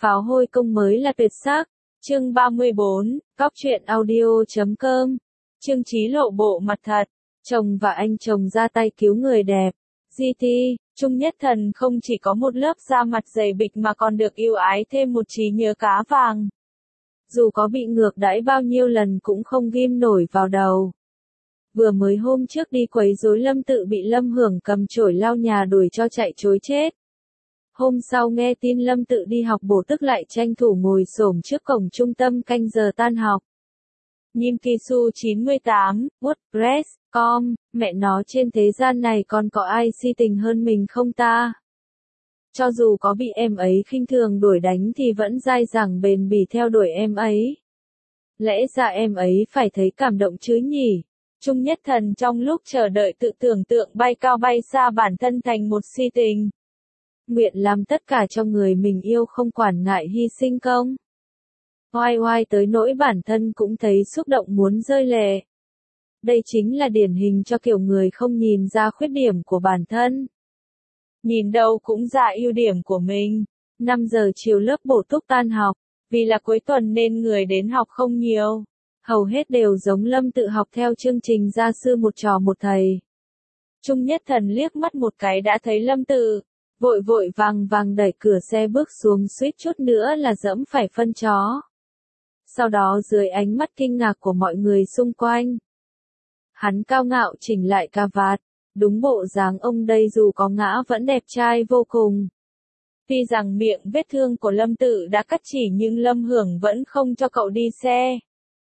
pháo hôi công mới là tuyệt sắc. Chương 34, Cóc truyện audio.com. Trương Chí lộ bộ mặt thật, chồng và anh chồng ra tay cứu người đẹp. GT, Trung Nhất Thần không chỉ có một lớp da mặt dày bịch mà còn được yêu ái thêm một trí nhớ cá vàng. Dù có bị ngược đãi bao nhiêu lần cũng không ghim nổi vào đầu. Vừa mới hôm trước đi quấy rối Lâm Tự bị Lâm Hưởng cầm chổi lau nhà đuổi cho chạy trối chết. Hôm sau nghe tin Lâm Tự đi học bổ tức lại tranh thủ ngồi xổm trước cổng trung tâm canh giờ tan học. Nhim Kisu 98, WordPress.com, mẹ nó trên thế gian này còn có ai si tình hơn mình không ta? Cho dù có bị em ấy khinh thường đuổi đánh thì vẫn dai dẳng bền bỉ theo đuổi em ấy. Lẽ ra em ấy phải thấy cảm động chứ nhỉ? Trung Nhất Thần trong lúc chờ đợi tự tưởng tượng bay cao bay xa bản thân thành một si tình. Nguyện làm tất cả cho người mình yêu không quản ngại hy sinh công. Oai oai tới nỗi bản thân cũng thấy xúc động muốn rơi lệ. Đây chính là điển hình cho kiểu người không nhìn ra khuyết điểm của bản thân. Nhìn đâu cũng ra ưu điểm của mình. 5 giờ chiều lớp bổ túc tan học, vì là cuối tuần nên người đến học không nhiều. Hầu hết đều giống Lâm Tự học theo chương trình gia sư một trò một thầy. Trung Nhất Thần liếc mắt một cái đã thấy Lâm Tự, vội vội vàng vàng đẩy cửa xe bước xuống suýt chút nữa là dẫm phải phân chó. Sau đó dưới ánh mắt kinh ngạc của mọi người xung quanh, hắn cao ngạo chỉnh lại cà vạt, đúng bộ dáng ông đây dù có ngã vẫn đẹp trai vô cùng. Tuy rằng miệng vết thương của Lâm Tự đã cắt chỉ nhưng Lâm Hưởng vẫn không cho cậu đi xe.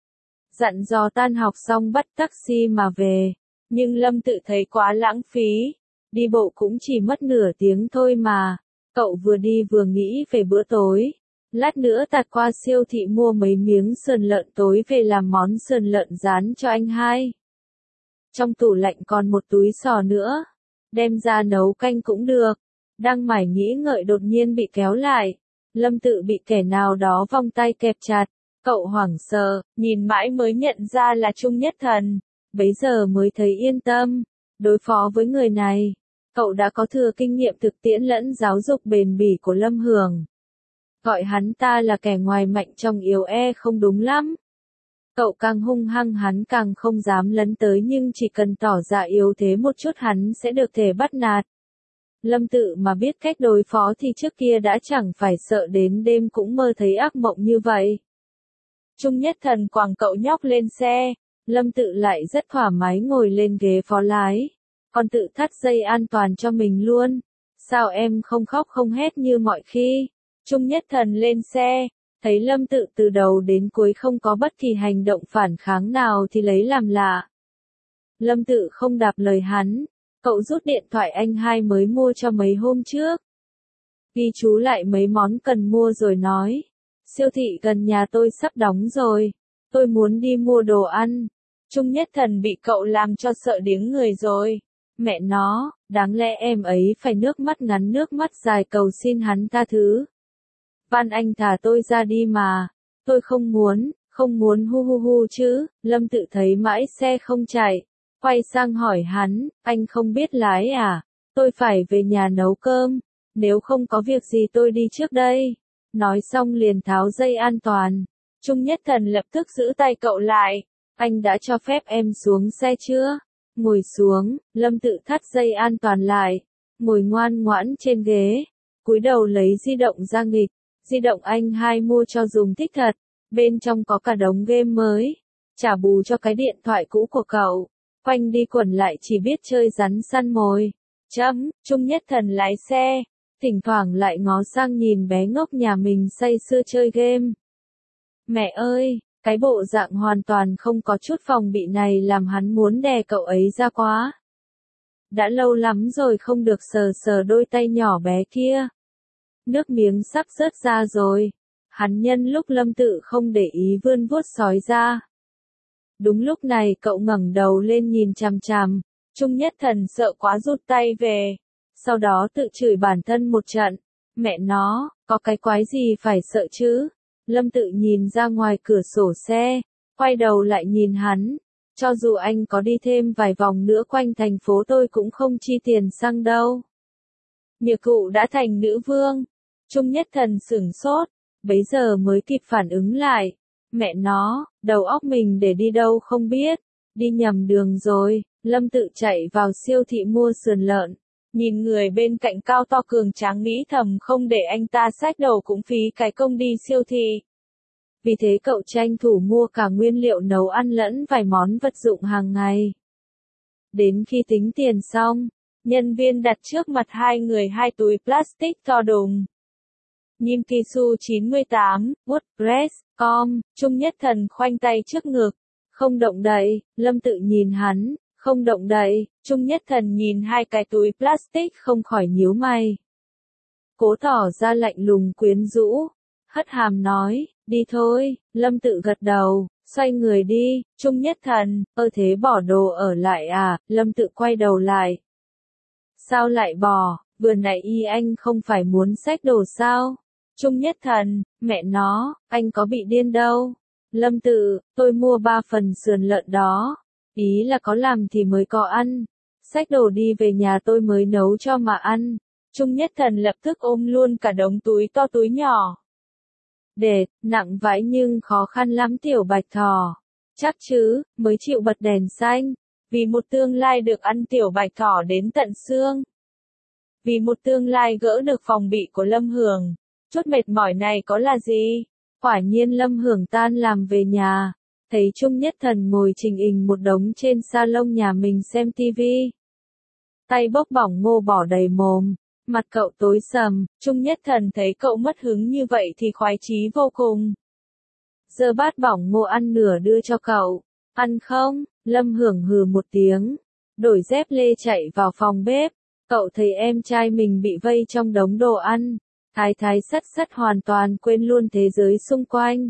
Dặn dò tan học xong bắt taxi mà về, nhưng Lâm Tự thấy quá lãng phí, đi bộ cũng chỉ mất nửa tiếng thôi mà. Cậu vừa đi vừa nghĩ về bữa tối. Lát nữa tạt qua siêu thị mua mấy miếng sườn lợn tối về làm món sườn lợn rán cho anh hai. Trong tủ lạnh còn một túi sò nữa, đem ra nấu canh cũng được. Đang mải nghĩ ngợi đột nhiên bị kéo lại. Lâm Tự bị kẻ nào đó vòng tay kẹp chặt. Cậu hoảng sợ, nhìn mãi mới nhận ra là Trung Nhất Thần. Bấy giờ mới thấy yên tâm. Đối phó với người này, cậu đã có thừa kinh nghiệm thực tiễn lẫn giáo dục bền bỉ của Lâm Hưởng. Gọi hắn ta là kẻ ngoài mạnh trong yếu không đúng lắm. Cậu càng hung hăng hắn càng không dám lấn tới nhưng chỉ cần tỏ ra yếu thế một chút hắn sẽ được thể bắt nạt. Lâm Tự mà biết cách đối phó thì trước kia đã chẳng phải sợ đến đêm cũng mơ thấy ác mộng như vậy. Trung Nhất Thần quàng cậu nhóc lên xe, Lâm Tự lại rất thoải mái ngồi lên ghế phó lái, còn tự thắt dây an toàn cho mình luôn. Sao em không khóc không hét như mọi khi? Trung Nhất Thần lên xe, thấy Lâm Tự từ đầu đến cuối không có bất kỳ hành động phản kháng nào thì lấy làm lạ. Lâm Tự không đáp lời hắn, cậu rút điện thoại anh hai mới mua cho mấy hôm trước. Ghi chú lại mấy món cần mua rồi nói, siêu thị gần nhà tôi sắp đóng rồi, tôi muốn đi mua đồ ăn. Trung Nhất Thần bị cậu làm cho sợ điếng người rồi. Mẹ nó, đáng lẽ em ấy phải nước mắt ngắn nước mắt dài cầu xin hắn tha thứ. Van anh thả tôi ra đi mà, tôi không muốn hu hu hu chứ. Lâm Tự thấy mãi xe không chạy, quay sang hỏi hắn, anh không biết lái à? Tôi phải về nhà nấu cơm, nếu không có việc gì tôi đi trước đây. Nói xong liền tháo dây an toàn. Trung Nhất Thần lập tức giữ tay cậu lại, anh đã cho phép em xuống xe chưa? Ngồi xuống, Lâm Tự thắt dây an toàn lại, ngồi ngoan ngoãn trên ghế, cúi đầu lấy di động ra nghịch. Di động anh hai mua cho dùng thích thật, bên trong có cả đống game mới, trả bù cho cái điện thoại cũ của cậu. Quanh đi quẩn lại chỉ biết chơi rắn săn mồi. Trung Nhất Thần lái xe, thỉnh thoảng lại ngó sang nhìn bé ngốc nhà mình say sưa chơi game. Mẹ ơi, cái bộ dạng hoàn toàn không có chút phòng bị này làm hắn muốn đè cậu ấy ra quá. Đã lâu lắm rồi không được sờ sờ đôi tay nhỏ bé kia. Nước miếng sắp rớt ra rồi. Hắn nhân lúc Lâm Tự không để ý vươn vuốt sói ra. Đúng lúc này cậu ngẩng đầu lên nhìn chằm chằm. Trung Nhất Thần sợ quá rút tay về. Sau đó tự chửi bản thân một trận. Mẹ nó, có cái quái gì phải sợ chứ? Lâm Tự nhìn ra ngoài cửa sổ xe, quay đầu lại nhìn hắn. Cho dù anh có đi thêm vài vòng nữa quanh thành phố tôi cũng không chi tiền xăng đâu. Nhược cụ đã thành nữ vương. Trung Nhất Thần sửng sốt, bấy giờ mới kịp phản ứng lại. Mẹ nó, đầu óc mình để đi đâu không biết, đi nhầm đường rồi. Lâm Tự chạy vào siêu thị mua sườn lợn. Nhìn người bên cạnh cao to cường tráng nghĩ thầm không để anh ta xách đầu cũng phí cái công đi siêu thị. Vì thế cậu tranh thủ mua cả nguyên liệu nấu ăn lẫn vài món vật dụng hàng ngày. Đến khi tính tiền xong, nhân viên đặt trước mặt hai người hai túi plastic to đùng. Nhim Kisu 98, WordPress.com, Trung Nhất Thần khoanh tay trước ngực, không động đậy. Lâm Tự nhìn hắn, không động đậy. Trung Nhất Thần nhìn hai cái túi plastic không khỏi nhíu mày. Cố tỏ ra lạnh lùng quyến rũ, hất hàm nói, đi thôi. Lâm Tự gật đầu, xoay người đi. Trung Nhất Thần, thế bỏ đồ ở lại à? Lâm Tự quay đầu lại. Sao lại bỏ, vừa nãy anh không phải muốn xách đồ sao? Trung Nhất Thần, mẹ nó, anh có bị điên đâu. Lâm Tự, tôi mua 3 phần sườn lợn đó. Ý là có làm thì mới có ăn. Xách đồ đi về nhà tôi mới nấu cho mà ăn. Trung Nhất Thần lập tức ôm luôn cả đống túi to túi nhỏ. Đệt, nặng vãi nhưng khó khăn lắm tiểu Bạch Thỏ. Chắc chứ, mới chịu bật đèn xanh. Vì một tương lai được ăn tiểu Bạch Thỏ đến tận xương. Vì một tương lai gỡ được phòng bị của Lâm Hưởng. Chút mệt mỏi này có là gì? Quả nhiên Lâm Hưởng tan làm về nhà. Thấy Trung Nhất Thần ngồi trình hình một đống trên salon nhà mình xem tivi. Tay bốc bỏng ngô bỏ đầy mồm. Mặt cậu tối sầm, Trung Nhất Thần thấy cậu mất hứng như vậy thì khoái chí vô cùng. Giơ bát bỏng ngô ăn nửa đưa cho cậu. Ăn không? Lâm Hưởng hừ một tiếng. Đổi dép lê chạy vào phòng bếp. Cậu thấy em trai mình bị vây trong đống đồ ăn. Thái thái sắt sắt hoàn toàn quên luôn thế giới xung quanh.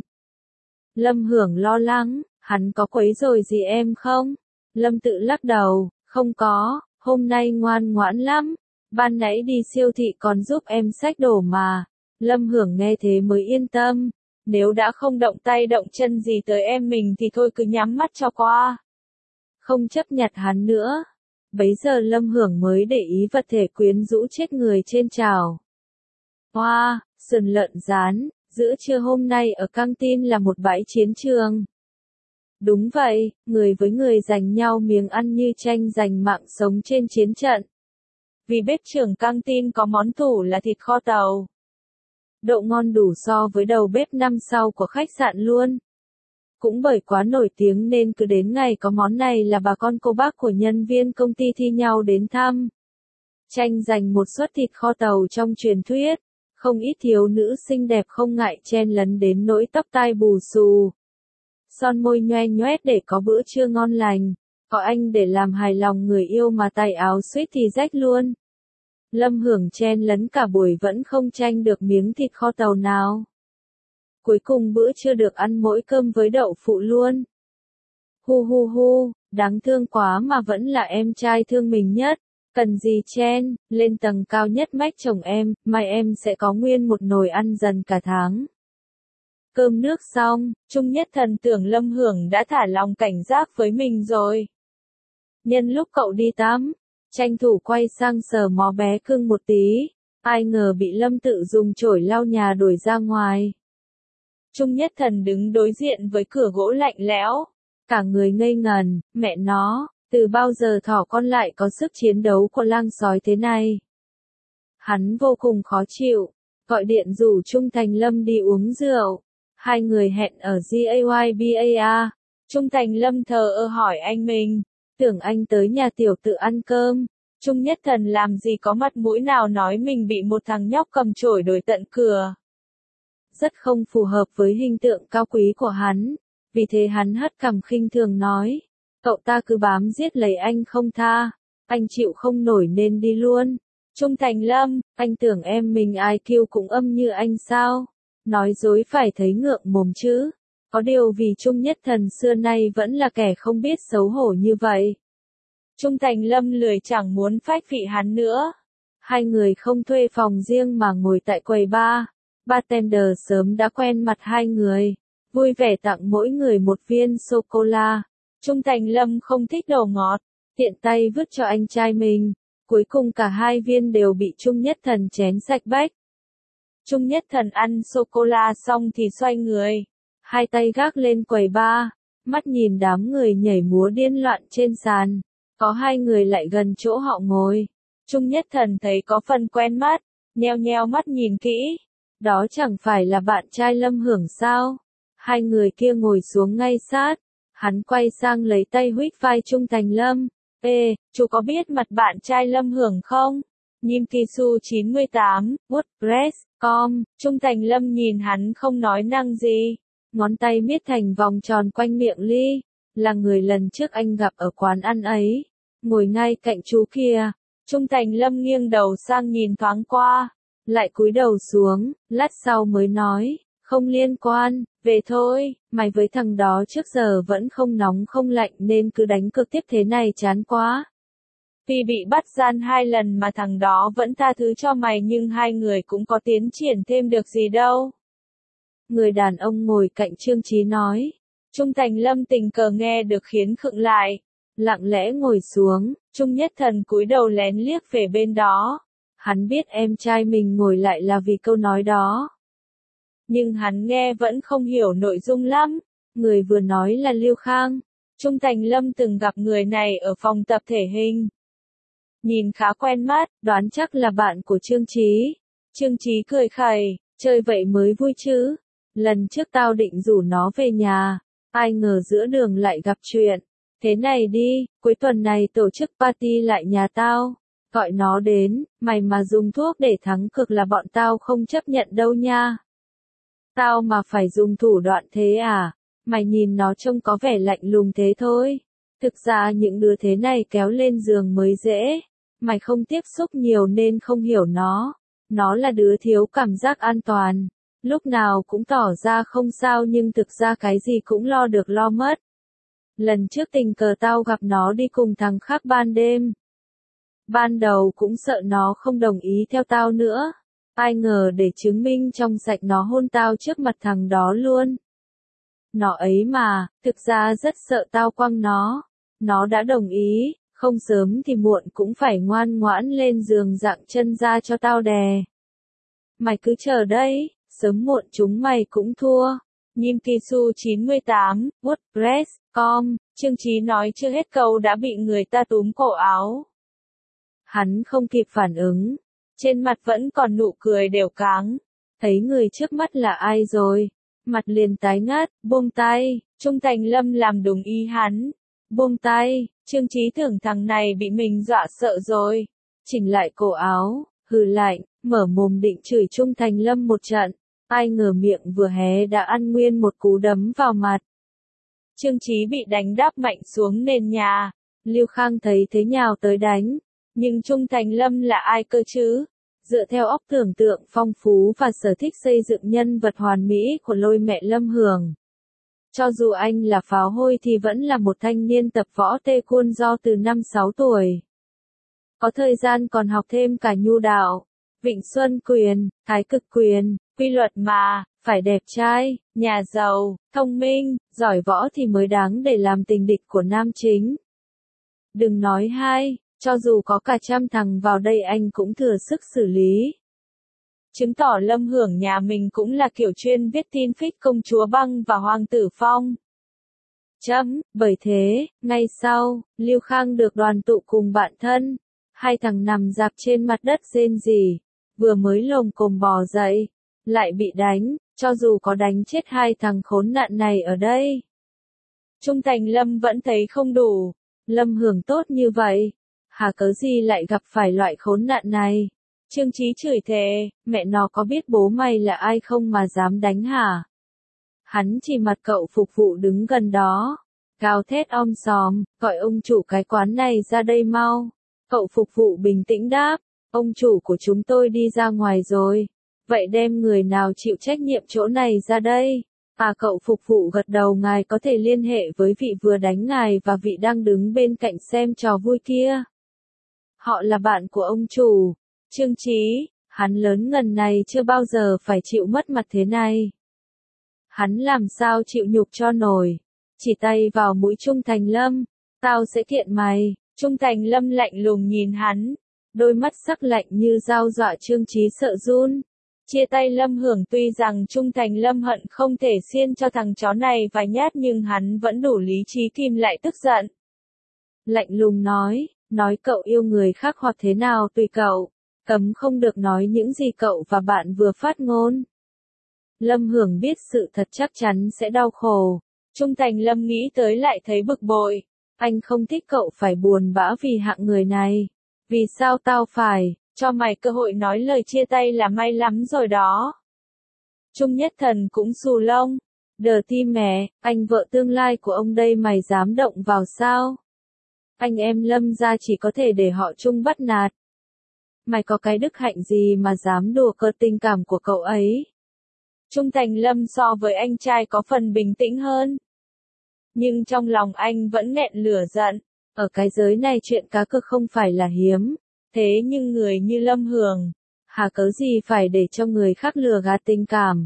Lâm Hưởng lo lắng, hắn có quấy rồi gì em không? Lâm Tự lắc đầu, không có, hôm nay ngoan ngoãn lắm. Ban nãy đi siêu thị còn giúp em xách đồ mà. Lâm Hưởng nghe thế mới yên tâm. Nếu đã không động tay động chân gì tới em mình thì thôi cứ nhắm mắt cho qua. Không chấp nhặt hắn nữa. Bấy giờ Lâm Hưởng mới để ý vật thể quyến rũ chết người trên chảo. Hoa, sườn lợn rán, giữa trưa hôm nay ở căng tin là một bãi chiến trường. Đúng vậy, người với người giành nhau miếng ăn như tranh giành mạng sống trên chiến trận. Vì bếp trưởng căng tin có món tủ là thịt kho tàu. Độ ngon đủ so với đầu bếp năm sau của khách sạn luôn. Cũng bởi quá nổi tiếng nên cứ đến ngày có món này là bà con cô bác của nhân viên công ty thi nhau đến thăm. Tranh giành một suất thịt kho tàu trong truyền thuyết. Không ít thiếu nữ xinh đẹp không ngại chen lấn đến nỗi tóc tai bù xù. Son môi nhoe nhoét để có bữa trưa ngon lành. Có anh để làm hài lòng người yêu mà tay áo suýt thì rách luôn. Lâm Hưởng chen lấn cả buổi vẫn không tranh được miếng thịt kho tàu nào. Cuối cùng bữa trưa được ăn mỗi cơm với đậu phụ luôn. Hu hu hu, đáng thương quá mà vẫn là em trai thương mình nhất. Cần gì chen, lên tầng cao nhất mách chồng em, mai em sẽ có nguyên một nồi ăn dần cả tháng. Cơm nước xong, Trung Nhất Thần tưởng Lâm Hưởng đã thả lòng cảnh giác với mình rồi. Nhân lúc cậu đi tắm, tranh thủ quay sang sờ mó bé cưng một tí, ai ngờ bị Lâm Tự dùng chổi lau nhà đuổi ra ngoài. Trung Nhất Thần đứng đối diện với cửa gỗ lạnh lẽo, cả người ngây ngần, mẹ nó. Từ bao giờ thỏ con lại có sức chiến đấu của lang sói thế này? Hắn vô cùng khó chịu, gọi điện rủ Trung Thành Lâm đi uống rượu. Hai người hẹn ở GAYBAA. Trung Thành Lâm thờ ơ hỏi anh mình, tưởng anh tới nhà tiểu tự ăn cơm. Trung Nhất Thần làm gì có mặt mũi nào nói mình bị một thằng nhóc cầm chổi đuổi tận cửa. Rất không phù hợp với hình tượng cao quý của hắn, vì thế hắn hất cằm khinh thường nói. Cậu ta cứ bám giết lấy anh không tha, anh chịu không nổi nên đi luôn. Trung Thành Lâm, anh tưởng em mình IQ cũng âm như anh sao? Nói dối phải thấy ngượng mồm chứ. Có điều vì Trung Nhất Thần xưa nay vẫn là kẻ không biết xấu hổ như vậy. Trung Thành Lâm lười chẳng muốn phách vị hắn nữa. Hai người không thuê phòng riêng mà ngồi tại quầy bar. Bartender sớm đã quen mặt hai người, vui vẻ tặng mỗi người một viên sô-cô-la. Trung Thành Lâm không thích đồ ngọt, tiện tay vứt cho anh trai mình. Cuối cùng cả hai viên đều bị Trung Nhất Thần chén sạch bách. Trung Nhất Thần ăn sô-cô-la xong thì xoay người, hai tay gác lên quầy bar, mắt nhìn đám người nhảy múa điên loạn trên sàn. Có hai người lại gần chỗ họ ngồi. Trung Nhất Thần thấy có phần quen mắt, nheo nheo mắt nhìn kỹ. Đó chẳng phải là bạn trai Lâm Hưởng sao? Hai người kia ngồi xuống ngay sát. Hắn quay sang lấy tay huých vai Trung Thành Lâm. Ê, chú có biết mặt bạn trai Lâm Hưởng không? Nhim Kisu 98, WordPress.com. Trung Thành Lâm nhìn hắn không nói năng gì. Ngón tay miết thành vòng tròn quanh miệng Ly. Là người lần trước anh gặp ở quán ăn ấy. Ngồi ngay cạnh chú kia. Trung Thành Lâm nghiêng đầu sang nhìn thoáng qua. Lại cúi đầu xuống, lát sau mới nói. Không liên quan, về thôi, mày với thằng đó trước giờ vẫn không nóng không lạnh nên cứ đánh cược tiếp thế này chán quá. Vì bị bắt gian 2 lần mà thằng đó vẫn tha thứ cho mày nhưng hai người cũng có tiến triển thêm được gì đâu. Người đàn ông ngồi cạnh Trương Chí nói. Trung Thành Lâm tình cờ nghe được khiến khựng lại. Lặng lẽ ngồi xuống, Trung Nhất Thần cúi đầu lén liếc về bên đó. Hắn biết em trai mình ngồi lại là vì câu nói đó. Nhưng hắn nghe vẫn không hiểu nội dung lắm. Người vừa nói là Lưu Khang. Trung Thành Lâm từng gặp người này ở phòng tập thể hình. Nhìn khá quen mắt, đoán chắc là bạn của Trương Chí. Trương Chí cười khẩy, chơi vậy mới vui chứ. Lần trước tao định rủ nó về nhà, ai ngờ giữa đường lại gặp chuyện. Thế này đi, cuối tuần này tổ chức party lại nhà tao. Gọi nó đến, mày mà dùng thuốc để thắng cược là bọn tao không chấp nhận đâu nha. Tao mà phải dùng thủ đoạn thế à? Mày nhìn nó trông có vẻ lạnh lùng thế thôi. Thực ra những đứa thế này kéo lên giường mới dễ. Mày không tiếp xúc nhiều nên không hiểu nó. Nó là đứa thiếu cảm giác an toàn. Lúc nào cũng tỏ ra không sao nhưng thực ra cái gì cũng lo được lo mất. Lần trước tình cờ tao gặp nó đi cùng thằng khác ban đêm. Ban đầu cũng sợ nó không đồng ý theo tao nữa. Ai ngờ để chứng minh trong sạch nó hôn tao trước mặt thằng đó luôn. Nó ấy mà, thực ra rất sợ tao quăng nó. Nó đã đồng ý, không sớm thì muộn cũng phải ngoan ngoãn lên giường dạng chân ra cho tao đè. Mày cứ chờ đấy, sớm muộn chúng mày cũng thua. Nhim Kisu 98, WordPress.com. Trương Chí nói chưa hết câu đã bị người ta túm cổ áo. Hắn không kịp phản ứng. Trên mặt vẫn còn nụ cười đều cáng. Thấy người trước mắt là ai rồi. Mặt liền tái ngắt, buông tay. Trung Thành Lâm làm đúng ý hắn. Buông tay. Trương Chí tưởng thằng này bị mình dọa sợ rồi. Chỉnh lại cổ áo, hừ lạnh, mở mồm định chửi Trung Thành Lâm một trận. Ai ngờ miệng vừa hé đã ăn nguyên một cú đấm vào mặt. Trương Chí bị đánh đáp mạnh xuống nền nhà. Lưu Khang thấy thế nhào tới đánh. Nhưng Trung Thành Lâm là ai cơ chứ? Dựa theo óc tưởng tượng phong phú và sở thích xây dựng nhân vật hoàn mỹ của Lôi mẹ Lâm Hưởng. Cho dù anh là pháo hôi thì vẫn là một thanh niên tập võ tê khuôn do từ 5-6 tuổi. Có thời gian còn học thêm cả nhu đạo, Vịnh Xuân Quyền, Thái Cực Quyền, quy luật mà, phải đẹp trai, nhà giàu, thông minh, giỏi võ thì mới đáng để làm tình địch của nam chính. Đừng nói hai, cho dù có cả 100 thằng vào đây anh cũng thừa sức xử lý. Chứng tỏ Lâm Hưởng nhà mình cũng là kiểu chuyên viết tin fic công chúa băng và hoàng tử phong. Bởi thế, ngay sau, Lưu Khang được đoàn tụ cùng bạn thân. Hai thằng nằm rạp trên mặt đất rên rỉ, vừa mới lồm cồm bò dậy, lại bị đánh, cho dù có đánh chết hai thằng khốn nạn này ở đây. Trung Thành Lâm vẫn thấy không đủ. Lâm Hưởng tốt như vậy, hà cớ gì lại gặp phải loại khốn nạn này? Trương Chí chửi thề, mẹ nó có biết bố mày là ai không mà dám đánh hả? Hắn chỉ mặt cậu phục vụ đứng gần đó, gào thét om sòm, gọi ông chủ cái quán này ra đây mau. Cậu phục vụ bình tĩnh đáp, ông chủ của chúng tôi đi ra ngoài rồi. Vậy đem người nào chịu trách nhiệm chỗ này ra đây? À, cậu phục vụ gật đầu, ngài có thể liên hệ với vị vừa đánh ngài và vị đang đứng bên cạnh xem trò vui kia. Họ là bạn của ông chủ. Trương Chí, hắn lớn ngần này chưa bao giờ phải chịu mất mặt thế này. Hắn làm sao chịu nhục cho nổi. Chỉ tay vào mũi Trung Thành Lâm, tao sẽ kiện mày. Trung Thành Lâm lạnh lùng nhìn hắn, đôi mắt sắc lạnh như dao dọa Trương Chí sợ run. Chia tay Lâm Hưởng, tuy rằng Trung Thành Lâm hận không thể xiên cho thằng chó này vài nhát nhưng hắn vẫn đủ lý trí kìm lại tức giận. Lạnh lùng nói cậu yêu người khác hoặc thế nào tùy cậu, cấm không được nói những gì cậu và bạn vừa phát ngôn. Lâm Hưởng biết sự thật chắc chắn sẽ đau khổ. Trung Thành Lâm nghĩ tới lại thấy bực bội. Anh không thích cậu phải buồn bã vì hạng người này. Vì sao tao phải cho mày cơ hội nói lời chia tay là may lắm rồi đó. Trung Nhất Thần cũng xù lông. Đờ tim mẹ, anh vợ tương lai của ông đây mày dám động vào sao? Anh em Lâm gia chỉ có thể để họ Trung bắt nạt. Mày có cái đức hạnh gì mà dám đùa cợt tình cảm của cậu ấy? Trung Thành Lâm so với anh trai có phần bình tĩnh hơn. Nhưng trong lòng anh vẫn nghẹn lửa giận. Ở cái giới này chuyện cá cược không phải là hiếm. Thế nhưng người như Lâm Hưởng, hà cớ gì phải để cho người khác lừa gạt tình cảm.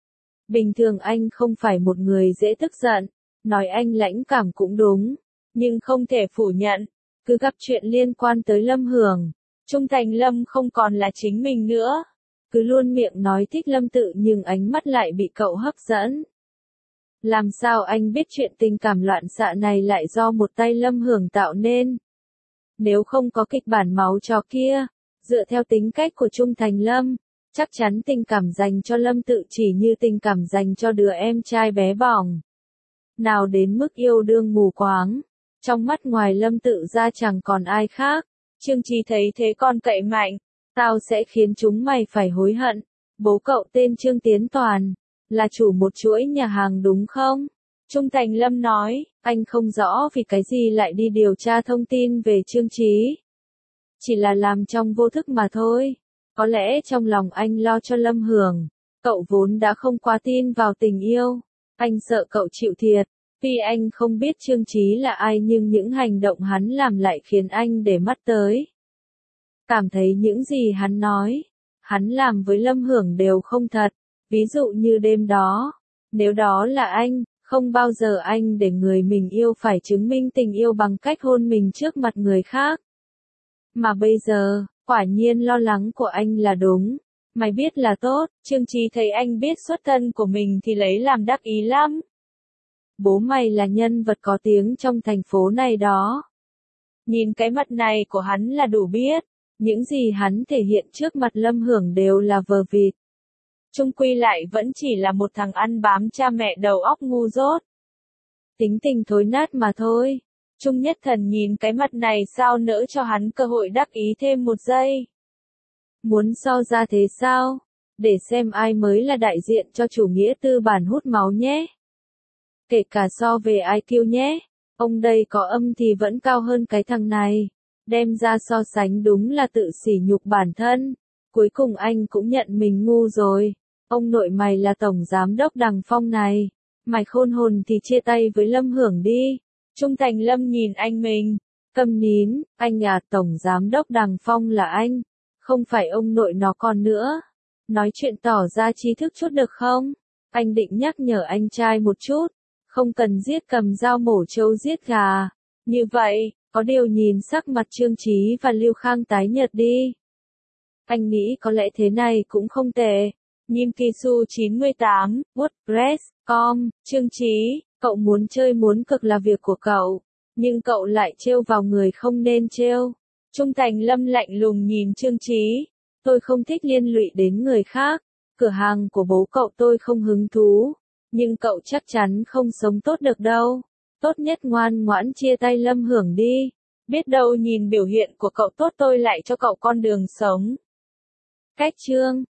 Bình thường anh không phải một người dễ tức giận. Nói anh lãnh cảm cũng đúng. Nhưng không thể phủ nhận. Cứ gặp chuyện liên quan tới Lâm Hưởng, Trung Thành Lâm không còn là chính mình nữa. Cứ luôn miệng nói thích Lâm Tự nhưng ánh mắt lại bị cậu hấp dẫn. Làm sao anh biết chuyện tình cảm loạn xạ này lại do một tay Lâm Hưởng tạo nên? Nếu không có kịch bản máu chó kia, dựa theo tính cách của Trung Thành Lâm, chắc chắn tình cảm dành cho Lâm Tự chỉ như tình cảm dành cho đứa em trai bé bỏng. Nào đến mức yêu đương mù quáng. Trong mắt ngoài Lâm Tự ra chẳng còn ai khác. Trương Chí thấy thế con cậy mạnh. Tao sẽ khiến chúng mày phải hối hận. Bố cậu tên Trương Tiến Toàn, là chủ một chuỗi nhà hàng đúng không? Trung Thành Lâm nói, anh không rõ vì cái gì lại đi điều tra thông tin về Trương Chí. Chỉ là làm trong vô thức mà thôi. Có lẽ trong lòng anh lo cho Lâm Hưởng. Cậu vốn đã không quá tin vào tình yêu. Anh sợ cậu chịu thiệt. Tuy anh không biết Trương Chí là ai nhưng những hành động hắn làm lại khiến anh để mắt tới. Cảm thấy những gì hắn nói, hắn làm với Lâm Hưởng đều không thật. Ví dụ như đêm đó, nếu đó là anh, không bao giờ anh để người mình yêu phải chứng minh tình yêu bằng cách hôn mình trước mặt người khác. Mà bây giờ, quả nhiên lo lắng của anh là đúng. Mày biết là tốt, Trương Chí thấy anh biết xuất thân của mình thì lấy làm đắc ý lắm. Bố mày là nhân vật có tiếng trong thành phố này đó. Nhìn cái mặt này của hắn là đủ biết. Những gì hắn thể hiện trước mặt Lâm Hưởng đều là vờ vịt. Chung quy lại vẫn chỉ là một thằng ăn bám cha mẹ đầu óc ngu dốt. Tính tình thối nát mà thôi. Trung Nhất Thần nhìn cái mặt này sao nỡ cho hắn cơ hội đắc ý thêm một giây. Muốn so ra thế sao? Để xem ai mới là đại diện cho chủ nghĩa tư bản hút máu nhé. Kể cả so về IQ nhé. Ông đây có âm thì vẫn cao hơn cái thằng này. Đem ra so sánh đúng là tự sỉ nhục bản thân. Cuối cùng anh cũng nhận mình ngu rồi. Ông nội mày là tổng giám đốc Đằng Phong này. Mày khôn hồn thì chia tay với Lâm Hưởng đi. Trung Thành Lâm nhìn anh mình. Câm nín, anh à, tổng giám đốc Đằng Phong là anh. Không phải ông nội nó còn nữa. Nói chuyện tỏ ra trí thức chút được không? Anh định nhắc nhở anh trai một chút. Không cần giết cầm dao mổ trâu giết gà. Như vậy, có điều nhìn sắc mặt Trương Chí và Lưu Khang tái nhợt đi. Anh nghĩ có lẽ thế này cũng không tệ. Nhim Kisu 98, WordPress.com, Trương Chí, cậu muốn chơi muốn cực là việc của cậu. Nhưng cậu lại trêu vào người không nên trêu. Trung Thành Lâm lạnh lùng nhìn Trương Chí. Tôi không thích liên lụy đến người khác. Cửa hàng của bố cậu tôi không hứng thú. Nhưng cậu chắc chắn không sống tốt được đâu. Tốt nhất ngoan ngoãn chia tay Lâm Hưởng đi. Biết đâu nhìn biểu hiện của cậu tốt tôi lại cho cậu con đường sống. Cách chương